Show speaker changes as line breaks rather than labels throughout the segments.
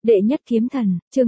Đệ nhất kiếm thần, chương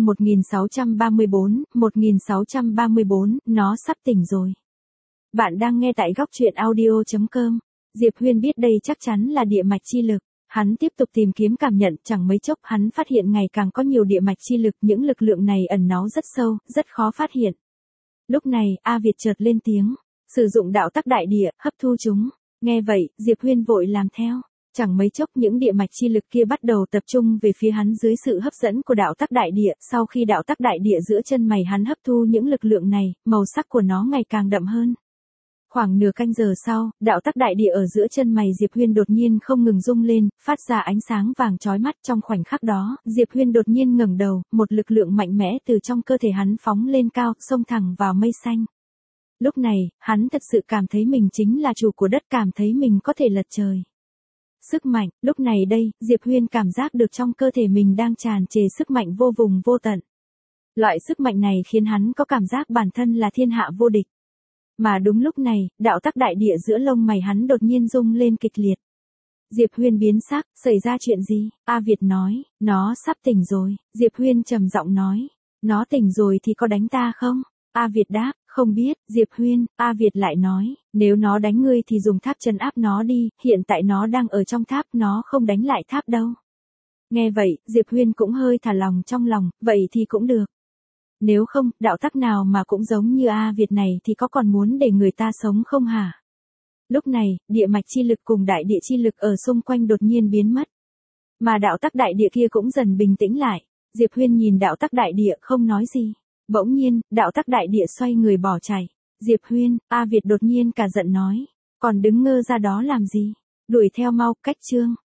1634, nó sắp tỉnh rồi. Bạn đang nghe tại góc truyện audio.com. Diệp Huyên biết đây chắc chắn là địa mạch chi lực. Hắn tiếp tục tìm kiếm cảm nhận, chẳng mấy chốc hắn phát hiện ngày càng có nhiều địa mạch chi lực, những lực lượng này ẩn náu rất sâu, rất khó phát hiện. Lúc này, A Việt chợt lên tiếng, sử dụng đạo tắc đại địa, hấp thu chúng. Nghe vậy, Diệp Huyên vội làm theo. Chẳng mấy chốc những địa mạch chi lực kia bắt đầu tập trung về phía hắn dưới sự hấp dẫn của đạo tắc đại địa. Sau khi đạo tắc đại địa giữa chân mày hắn hấp thu những lực lượng này, màu sắc của nó ngày càng đậm hơn. Khoảng nửa canh giờ sau, đạo tắc đại địa ở giữa chân mày Diệp Huyên đột nhiên không ngừng rung lên, phát ra ánh sáng vàng chói mắt. Trong khoảnh khắc đó, Diệp Huyên đột nhiên ngẩng đầu, một lực lượng mạnh mẽ từ trong cơ thể hắn phóng lên cao, xông thẳng vào mây xanh. Lúc này, hắn thật sự cảm thấy mình chính là chủ của đất, cảm thấy mình có thể lật trời. Sức mạnh, lúc này đây, Diệp Huyên cảm giác được trong cơ thể mình đang tràn trề sức mạnh vô vùng vô tận. Loại sức mạnh này khiến hắn có cảm giác bản thân là thiên hạ vô địch. Mà đúng lúc này, đạo tắc đại địa giữa lông mày hắn đột nhiên rung lên kịch liệt. Diệp Huyên biến sắc, xảy ra chuyện gì? A Việt nói, nó sắp tỉnh rồi. Diệp Huyên trầm giọng nói, nó tỉnh rồi thì có đánh ta không? A Việt đáp, không biết. Diệp Huyên, A Việt lại nói, nếu nó đánh ngươi thì dùng tháp trấn áp nó đi, hiện tại nó đang ở trong tháp, nó không đánh lại tháp đâu. Nghe vậy, Diệp Huyên cũng hơi thả lòng trong lòng, vậy thì cũng được. Nếu không, đạo tắc nào mà cũng giống như A Việt này thì có còn muốn để người ta sống không hả? Lúc này, địa mạch chi lực cùng đại địa chi lực ở xung quanh đột nhiên biến mất. Mà đạo tắc đại địa kia cũng dần bình tĩnh lại. Diệp Huyên nhìn đạo tắc đại địa không nói gì. Bỗng nhiên, đạo tắc đại địa xoay người bỏ chạy. Diệp Huyên, A Việt đột nhiên cả giận nói. Còn đứng ngơ ra đó làm gì? Đuổi theo mau, cách chương.